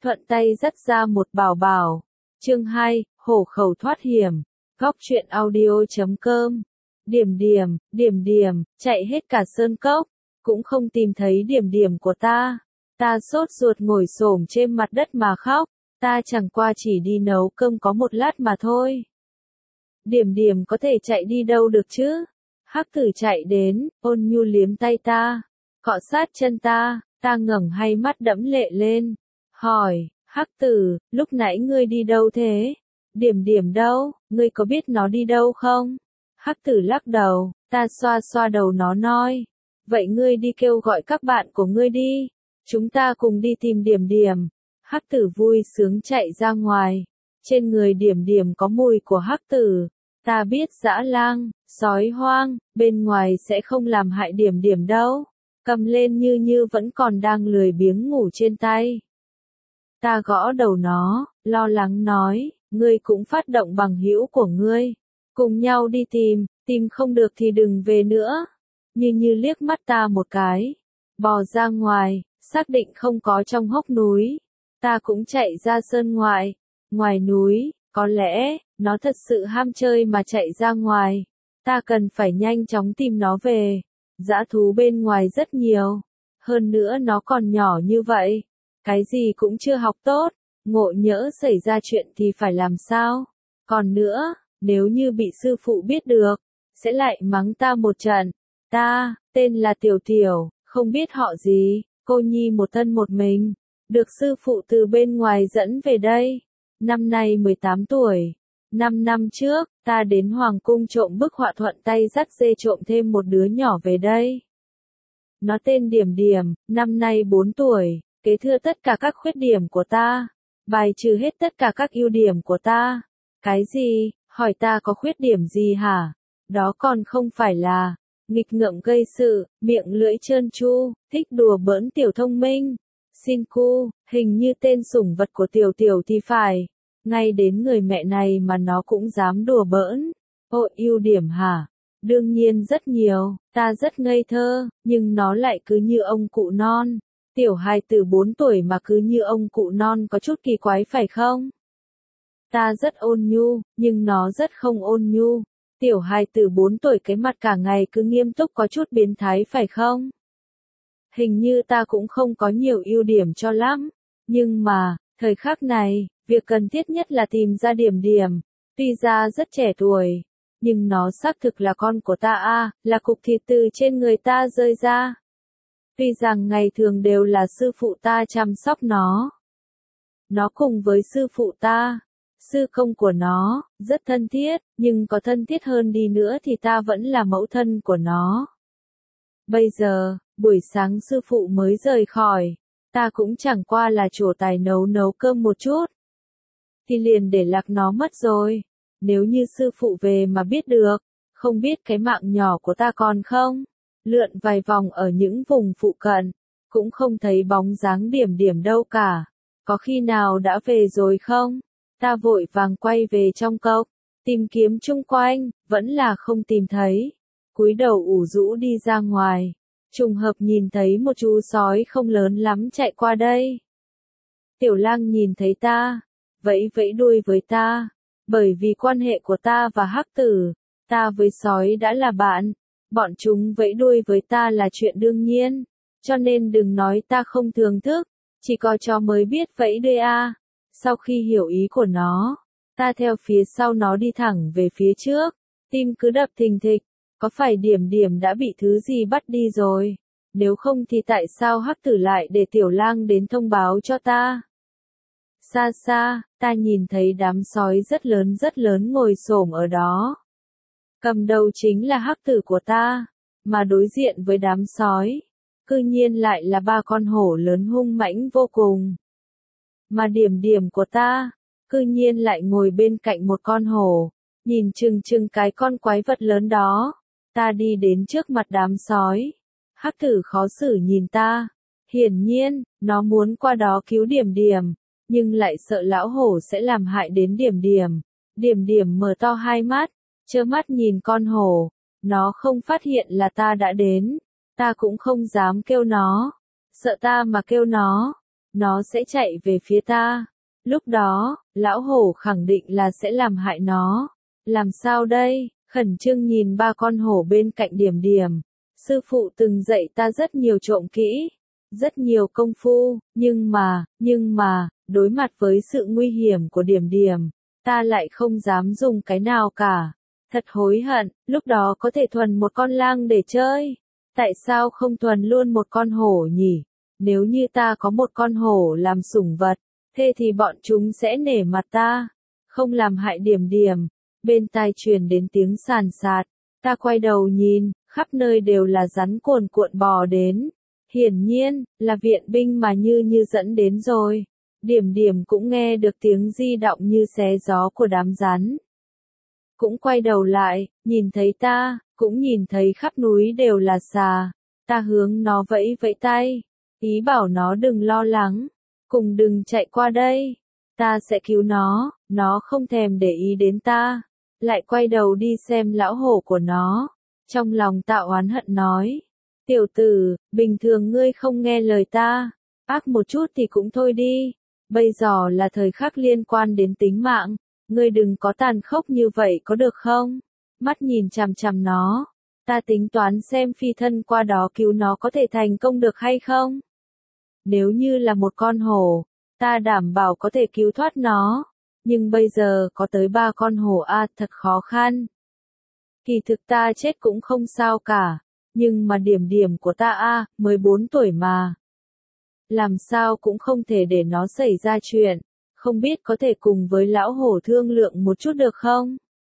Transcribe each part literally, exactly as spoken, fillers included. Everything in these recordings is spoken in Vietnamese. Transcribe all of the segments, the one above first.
thuận tay dắt ra một bảo bảo. Chương hai, hổ khẩu thoát hiểm. Góc truyện audio chấm com. Điểm điểm, điểm điểm, chạy hết cả sơn cốc, cũng không tìm thấy điểm điểm của ta. Ta sốt ruột ngồi xổm trên mặt đất mà khóc, ta chẳng qua chỉ đi nấu cơm có một lát mà thôi. Điểm điểm có thể chạy đi đâu được chứ? Hắc tử chạy đến, ôn nhu liếm tay ta, cọ sát chân ta, ta ngẩng hai mắt đẫm lệ lên, hỏi, Hắc tử, lúc nãy ngươi đi đâu thế? Điểm điểm đâu, ngươi có biết nó đi đâu không? Hắc tử lắc đầu, ta xoa xoa đầu nó nói, vậy ngươi đi kêu gọi các bạn của ngươi đi, chúng ta cùng đi tìm điểm điểm. Hắc tử vui sướng chạy ra ngoài, trên người điểm điểm có mùi của hắc tử, ta biết dã lang, sói hoang, bên ngoài sẽ không làm hại điểm điểm đâu. Cầm lên Như Như vẫn còn đang lười biếng ngủ trên tay. Ta gõ đầu nó, lo lắng nói, ngươi cũng phát động bằng hữu của ngươi, cùng nhau đi tìm, tìm không được thì đừng về nữa. Như Như liếc mắt ta một cái, bò ra ngoài, xác định không có trong hốc núi. Ta cũng chạy ra sơn ngoại, ngoài núi, có lẽ, nó thật sự ham chơi mà chạy ra ngoài. Ta cần phải nhanh chóng tìm nó về. Dã thú bên ngoài rất nhiều, hơn nữa nó còn nhỏ như vậy, cái gì cũng chưa học tốt, ngộ nhỡ xảy ra chuyện thì phải làm sao? Còn nữa, nếu như bị sư phụ biết được, sẽ lại mắng ta một trận. Ta, tên là Tiểu Tiểu, không biết họ gì, cô nhi một thân một mình, được sư phụ từ bên ngoài dẫn về đây. Năm nay mười tám tuổi. Năm năm trước, ta đến Hoàng cung trộm bức họa thuận tay dắt dê trộm thêm một đứa nhỏ về đây. Nó tên Điểm Điểm, năm nay bốn tuổi, kế thừa tất cả các khuyết điểm của ta, bài trừ hết tất cả các ưu điểm của ta. Cái gì? Hỏi ta có khuyết điểm gì hả? Đó còn không phải là nghịch ngợm gây sự, miệng lưỡi trơn tru, thích đùa bỡn tiểu thông minh. Xin cu, hình như tên sủng vật của Tiểu Tiểu thì phải. Ngay đến người mẹ này mà nó cũng dám đùa bỡn. Ồ, ưu điểm hả? Đương nhiên rất nhiều, ta rất ngây thơ, nhưng nó lại cứ như ông cụ non. Tiểu hài từ bốn tuổi mà cứ như ông cụ non có chút kỳ quái phải không? Ta rất ôn nhu, nhưng nó rất không ôn nhu. Tiểu hài từ bốn tuổi cái mặt cả ngày cứ nghiêm túc có chút biến thái phải không? Hình như ta cũng không có nhiều ưu điểm cho lắm, nhưng mà, thời khắc này, việc cần thiết nhất là tìm ra điểm điểm. Tuy ra rất trẻ tuổi, nhưng nó xác thực là con của ta a, là cục thịt từ trên người ta rơi ra. Tuy rằng ngày thường đều là sư phụ ta chăm sóc nó. Nó cùng với sư phụ ta, sư công của nó, rất thân thiết, nhưng có thân thiết hơn đi nữa thì ta vẫn là mẫu thân của nó. Bây giờ, buổi sáng sư phụ mới rời khỏi, ta cũng chẳng qua là trổ tài nấu nấu cơm một chút. Thì liền để lạc nó mất rồi. Nếu như sư phụ về mà biết được, không biết cái mạng nhỏ của ta còn không? Lượn vài vòng ở những vùng phụ cận, cũng không thấy bóng dáng điểm điểm đâu cả. Có khi nào đã về rồi không? Ta vội vàng quay về trong cốc, tìm kiếm chung quanh, vẫn là không tìm thấy. Cúi đầu ủ rũ đi ra ngoài, trùng hợp nhìn thấy một chú sói không lớn lắm chạy qua đây. Tiểu lang nhìn thấy ta, vẫy vẫy đuôi với ta, bởi vì quan hệ của ta và hắc tử, ta với sói đã là bạn, bọn chúng vẫy đuôi với ta là chuyện đương nhiên, cho nên đừng nói ta không thưởng thức, chỉ có chó mới biết vẫy đuôi a. Sau khi hiểu ý của nó, ta theo phía sau nó đi thẳng về phía trước, tim cứ đập thình thịch, có phải điểm điểm đã bị thứ gì bắt đi rồi, nếu không thì tại sao hắc tử lại để tiểu lang đến thông báo cho ta? Xa xa, ta nhìn thấy đám sói rất lớn rất lớn ngồi xổm ở đó. Cầm đầu chính là hắc tử của ta, mà đối diện với đám sói, cư nhiên lại là ba con hổ lớn hung mãnh vô cùng. Mà điểm điểm của ta, cư nhiên lại ngồi bên cạnh một con hổ, nhìn chừng chừng cái con quái vật lớn đó. Ta đi đến trước mặt đám sói. Hắc tử khó xử nhìn ta. Hiển nhiên, nó muốn qua đó cứu điểm điểm, nhưng lại sợ lão hổ sẽ làm hại đến điểm điểm. Điểm điểm mở to hai mắt, trơ mắt nhìn con hổ. Nó không phát hiện là ta đã đến. Ta cũng không dám kêu nó. Sợ ta mà kêu nó, nó sẽ chạy về phía ta. Lúc đó, lão hổ khẳng định là sẽ làm hại nó. Làm sao đây? Khẩn trương nhìn ba con hổ bên cạnh Điểm Điểm. Sư phụ từng dạy ta rất nhiều trộm kỹ, rất nhiều công phu, nhưng mà, nhưng mà, đối mặt với sự nguy hiểm của Điểm Điểm, ta lại không dám dùng cái nào cả. Thật hối hận, lúc đó có thể thuần một con lang để chơi. Tại sao không thuần luôn một con hổ nhỉ? Nếu như ta có một con hổ làm sủng vật, thế thì bọn chúng sẽ nể mặt ta, không làm hại Điểm Điểm. Bên tai truyền đến tiếng sàn sạt, ta quay đầu nhìn, khắp nơi đều là rắn cuồn cuộn bò đến. Hiển nhiên, là viện binh mà Như Như dẫn đến rồi. Điểm Điểm cũng nghe được tiếng di động như xé gió của đám rắn. Cũng quay đầu lại, nhìn thấy ta, cũng nhìn thấy khắp núi đều là xà. Ta hướng nó vẫy vẫy tay, ý bảo nó đừng lo lắng, cùng đừng chạy qua đây. Ta sẽ cứu nó, nó không thèm để ý đến ta. Lại quay đầu đi xem lão hổ của nó. Trong lòng tạo oán hận nói. Tiểu tử, bình thường ngươi không nghe lời ta. Ác một chút thì cũng thôi đi. Bây giờ là thời khắc liên quan đến tính mạng. Ngươi đừng có tàn khốc như vậy có được không? Mắt nhìn chằm chằm nó. Ta tính toán xem phi thân qua đó cứu nó có thể thành công được hay không? Nếu như là một con hổ, ta đảm bảo có thể cứu thoát nó. Nhưng bây giờ có tới ba con hổ a, thật khó khăn. Kỳ thực ta chết cũng không sao cả. Nhưng mà Điểm Điểm của ta a, mới bốn tuổi mà. Làm sao cũng không thể để nó xảy ra chuyện. Không biết có thể cùng với lão hổ thương lượng một chút được không?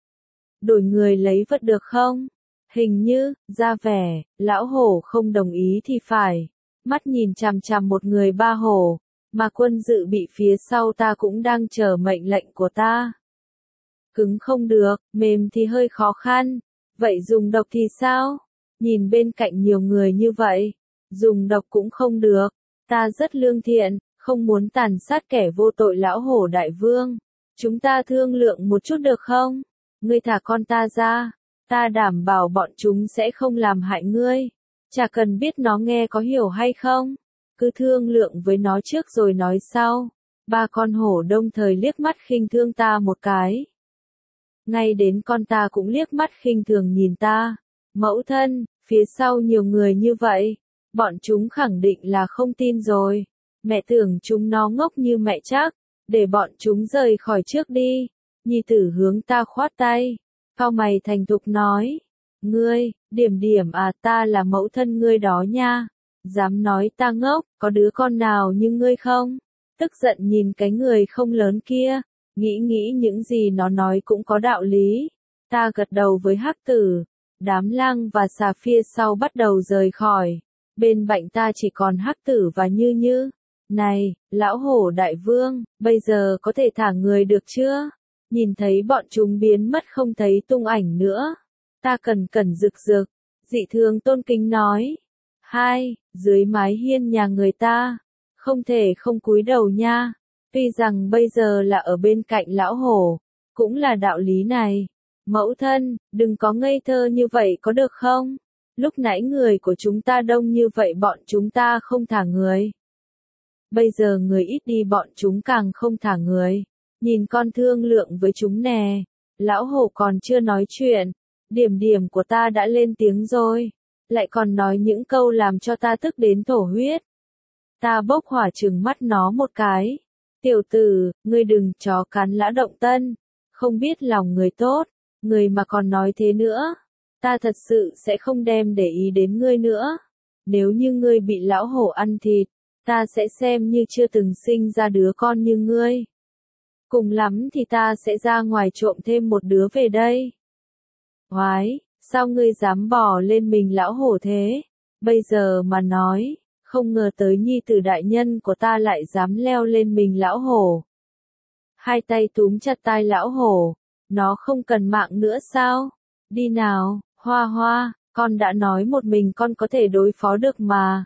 Đổi người lấy vật được không? Hình như, ra vẻ, lão hổ không đồng ý thì phải. Mắt nhìn chằm chằm một người ba hổ, mà quân dự bị phía sau ta cũng đang chờ mệnh lệnh của ta. Cứng không được, mềm thì hơi khó khăn. Vậy dùng độc thì sao? Nhìn bên cạnh nhiều người như vậy, dùng độc cũng không được. Ta rất lương thiện, không muốn tàn sát kẻ vô tội lão hổ đại vương. Chúng ta thương lượng một chút được không? Ngươi thả con ta ra, ta đảm bảo bọn chúng sẽ không làm hại ngươi. Chả cần biết nó nghe có hiểu hay không. Cứ thương lượng với nó trước rồi nói sau. Ba con hổ đồng thời liếc mắt khinh thương ta một cái. Ngay đến con ta cũng liếc mắt khinh thường nhìn ta. Mẫu thân, phía sau nhiều người như vậy, bọn chúng khẳng định là không tin rồi. Mẹ tưởng chúng nó ngốc như mẹ chắc, để bọn chúng rời khỏi trước đi. Nhi tử hướng ta khoát tay, cau mày thành thục nói. Ngươi, Điểm Điểm à, ta là mẫu thân ngươi đó nha. Dám nói ta ngốc, có đứa con nào như ngươi không? Tức giận nhìn cái người không lớn kia, nghĩ nghĩ những gì nó nói cũng có đạo lý. Ta gật đầu với Hắc Tử, đám lang và xà phía sau bắt đầu rời khỏi. Bên cạnh ta chỉ còn Hắc Tử và Như Như. Này, lão hổ đại vương, bây giờ có thể thả người được chưa? Nhìn thấy bọn chúng biến mất không thấy tung ảnh nữa. Ta cần cẩn rực rực, dị thường tôn kính nói. Hai, dưới mái hiên nhà người ta, không thể không cúi đầu nha. Tuy rằng bây giờ là ở bên cạnh lão hổ, cũng là đạo lý này. Mẫu thân, đừng có ngây thơ như vậy có được không? Lúc nãy người của chúng ta đông như vậy bọn chúng ta không thả người. Bây giờ người ít đi bọn chúng càng không thả người. Nhìn con thương lượng với chúng nè. Lão hổ còn chưa nói chuyện. Điểm Điểm của ta đã lên tiếng rồi. Lại còn nói những câu làm cho ta tức đến thổ huyết. Ta bốc hỏa trừng mắt nó một cái. Tiểu tử, ngươi đừng chó cắn lã động tân. Không biết lòng người tốt. Người mà còn nói thế nữa. Ta thật sự sẽ không đem để ý đến ngươi nữa. Nếu như ngươi bị lão hổ ăn thịt, ta sẽ xem như chưa từng sinh ra đứa con như ngươi. Cùng lắm thì ta sẽ ra ngoài trộm thêm một đứa về đây. Oái, sao ngươi dám bỏ lên mình lão hổ thế? Bây giờ mà nói, không ngờ tới nhi tử đại nhân của ta lại dám leo lên mình lão hổ. Hai tay túm chặt tai lão hổ, nó không cần mạng nữa sao? Đi nào, Hoa Hoa, con đã nói một mình con có thể đối phó được mà.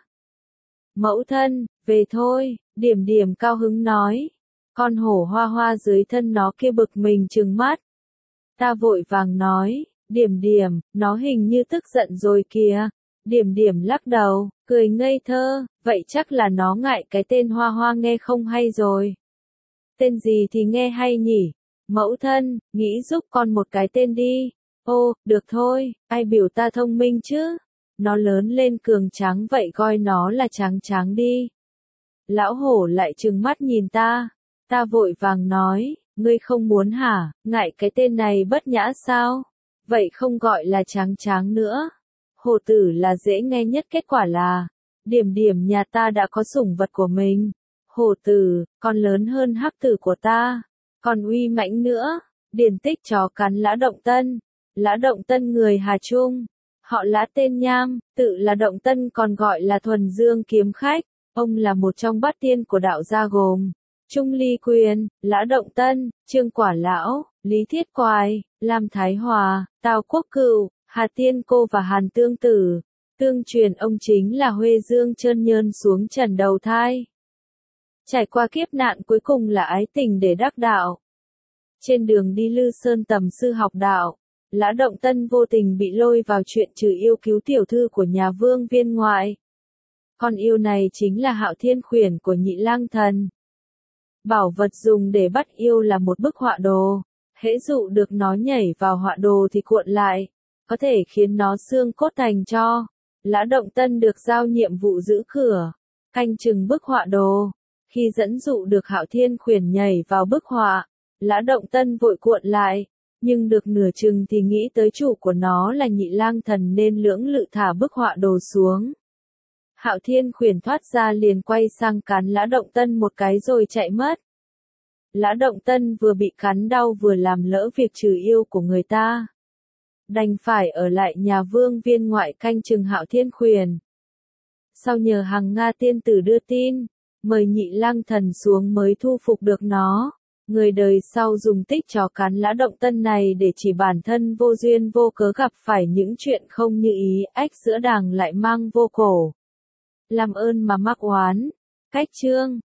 Mẫu thân, về thôi, Điểm Điểm cao hứng nói. Con hổ Hoa Hoa dưới thân nó kia bực mình trừng mắt. Ta vội vàng nói, Điểm Điểm, nó hình như tức giận rồi kìa. Điểm điểm lắc đầu, cười ngây thơ, vậy chắc là nó ngại cái tên Hoa Hoa nghe không hay rồi. Tên gì thì nghe hay nhỉ? Mẫu thân, nghĩ giúp con một cái tên đi. Ô, được thôi, ai biểu ta thông minh chứ? Nó lớn lên cường tráng vậy coi nó là tráng tráng đi. Lão hổ lại trừng mắt nhìn ta. Ta vội vàng nói, ngươi không muốn hả, ngại cái tên này bất nhã sao? Vậy không gọi là tráng tráng nữa. Hổ tử là dễ nghe nhất, kết quả là, điểm điểm nhà ta đã có sủng vật của mình. Hổ tử, còn lớn hơn hắc tử của ta, còn uy mãnh nữa. Điển tích chó cắn Lã Động Tân. Lã Động Tân người Hà Trung, họ Lã tên Nham, tự là Động Tân còn gọi là Thuần Dương Kiếm Khách. Ông là một trong bát tiên của đạo gia gồm Trung Ly Quyền, Lã Động Tân, Trương Quả Lão, Lý Thiết Quài, Lam Thái Hòa, Tào Quốc Cựu, Hà Tiên Cô và Hàn Tương Tử. Tương truyền ông chính là Huê Dương Trơn Nhơn xuống trần đầu thai. Trải qua kiếp nạn cuối cùng là ái tình để đắc đạo. Trên đường đi Lư Sơn tầm sư học đạo, Lã Động Tân vô tình bị lôi vào chuyện trừ yêu cứu tiểu thư của nhà vương viên ngoại. Con yêu này chính là Hạo Thiên Khuyển của Nhị Lang Thần. Bảo vật dùng để bắt yêu là một bức họa đồ. Hễ dụ được nó nhảy vào họa đồ thì cuộn lại, có thể khiến nó xương cốt thành tro. Lã Động Tân được giao nhiệm vụ giữ cửa, canh chừng bức họa đồ. Khi dẫn dụ được Hạo Thiên Khuyển nhảy vào bức họa, Lã Động Tân vội cuộn lại, nhưng được nửa chừng thì nghĩ tới chủ của nó là Nhị Lang Thần nên lưỡng lự thả bức họa đồ xuống. Hạo Thiên Khuyển thoát ra liền quay sang cắn Lã Động Tân một cái rồi chạy mất. Lã Động Tân vừa bị cắn đau vừa làm lỡ việc trừ yêu của người ta, đành phải ở lại nhà vương viên ngoại canh chừng Hạo Thiên Khuyển. Sau nhờ Hằng Nga tiên tử đưa tin, mời Nhị Lang Thần xuống mới thu phục được nó. Người đời sau dùng tích chó cắn Lã Động Tân này để chỉ bản thân vô duyên vô cớ gặp phải những chuyện không như ý, ếch giữa đàng lại mang vô cổ. Làm ơn mà mắc oán. Cách chương